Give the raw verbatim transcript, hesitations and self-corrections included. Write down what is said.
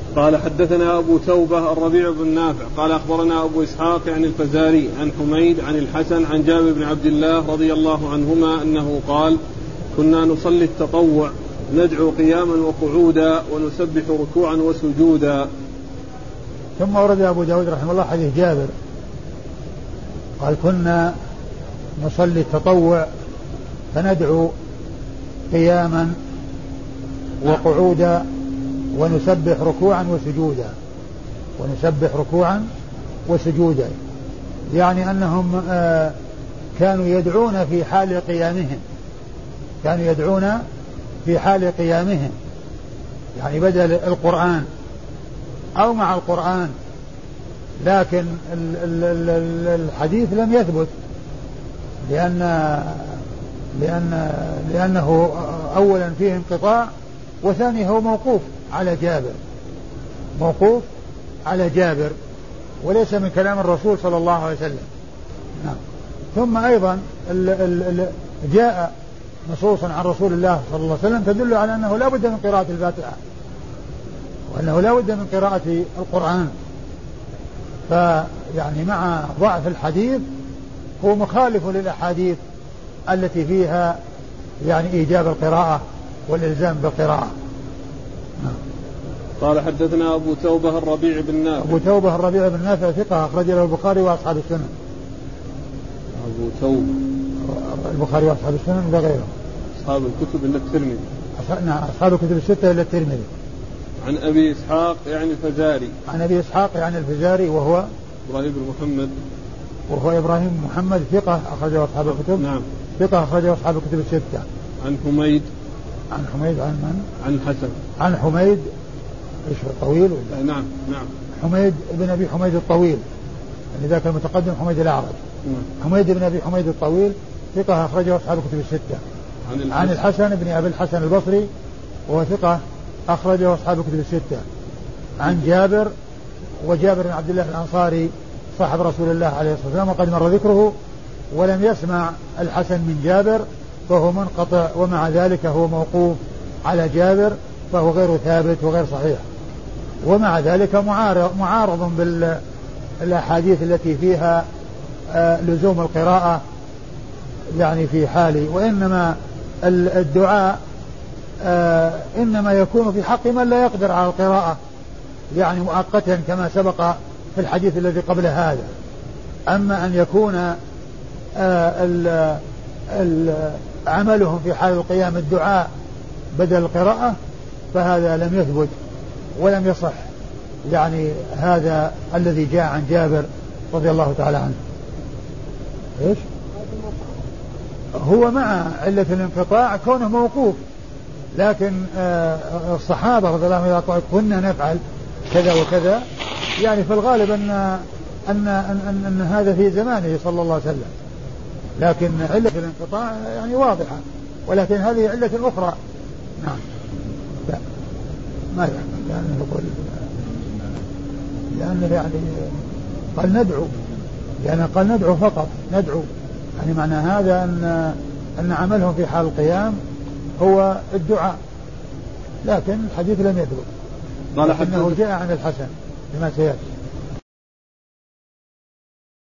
قال حدثنا أبو توبة الربيع بن نافع قال أخبرنا أبو إسحاق عن الفزاري عن حميد عن الحسن عن جابر بن عبد الله رضي الله عنهما أنه قال كنا نصلي التطوع ندعو قياما وقعودا ونسبح ركوعا وسجودا. ثم ورد أبو داود رحمه الله حديث جابر قال كنا نصلي التطوع فندعو قياما وقعودا ونسبح ركوعا وسجودا ونسبح ركوعا وسجودا يعني أنهم آه كانوا يدعون في حال قيامهم كانوا يدعون في حال قيامهم يعني بدل القرآن أو مع القرآن، لكن ال ال ال الحديث لم يثبت لأن لأن لأنه أولا فيه انقطاع وثاني هو موقوف على جابر موقوف على جابر وليس من كلام الرسول صلى الله عليه وسلم. نعم. ثم أيضا ال ال ال جاء نصوصا عن رسول الله صلى الله عليه وسلم تدل على أنه لا بد من قراءة الفاتحة وأنه لا بد من قراءة القرآن، فيعني مع ضعف الحديث هو مخالف للأحاديث التي فيها يعني إيجاب القراءة والإلزام بالقراءة. قال حدثنا أبو توبة الربيع بن نافع أبو توبة الربيع بن نافع ثقة أخرج له البخاري وأصحاب السنن. أبو توبة البخاري وأصحاب السنن ولا غيره؟ أصحاب الكتب إلا الترمذي. نعم أصحاب الكتب الستة إلا الترمذي. عن أبي إسحاق يعني الفزاري عن أبي إسحاق يعني الفزاري وهو إبراهيم بن محمد وهو إبراهيم بن محمد ثقة أخرجه أصحاب الكتب. نعم. ثقة أخرجه أصحاب الكتب الستة. عن حميد عن حميد عن من؟ عن الحسن عن حميد إيش الطويل ولا؟ نعم نعم حميد بن أبي حميد الطويل يعني ذاك المتقدم حميد الأعرج. نعم. حميد بن أبي حميد الطويل ثقة أخرجه أصحاب الكتب الستة. عن الحسن, عن الحسن بن أبي الحسن البصري وهو ثقة أخرجه أصحاب الكتب الستة. عن جابر وجابر بن عبد الله الأنصاري صاحب رسول الله عليه الصلاة والسلام وقد مر ذكره ولم يسمع الحسن من جابر فهو منقطع ومع ذلك هو موقوف على جابر فهو غير ثابت وغير صحيح، ومع ذلك معارض, معارض بالأحاديث التي فيها آه لزوم القراءة يعني في حال، وإنما الدعاء آه إنما يكون في حق من لا يقدر على القراءة يعني مؤقتا كما سبق في الحديث الذي قبل هذا. أما أن يكون آه ال ال عملهم في حال القيام الدعاء بدل القراءة فهذا لم يثبت ولم يصح يعني هذا الذي جاء عن جابر رضي الله تعالى عنه. إيش؟ هو مع علة الانقطاع كونه موقوف، لكن آه الصحابة رضي الله عنهم كنا نفعل كذا وكذا يعني في الغالب أن أن أن, أن, أن هذا في زمانه صلى الله عليه وسلم، لكن علة الانقطاع يعني واضحة، ولكن هذه علة أخرى. نعم. لا ما يحمل لأنه يقول لأنه يعني قال ندعو يعني قال ندعو فقط ندعو يعني معنى هذا أن أن عملهم في حال القيام هو الدعاء، لكن الحديث لم يثبت. قال إنه جاء عن الحسن لما سيأتي.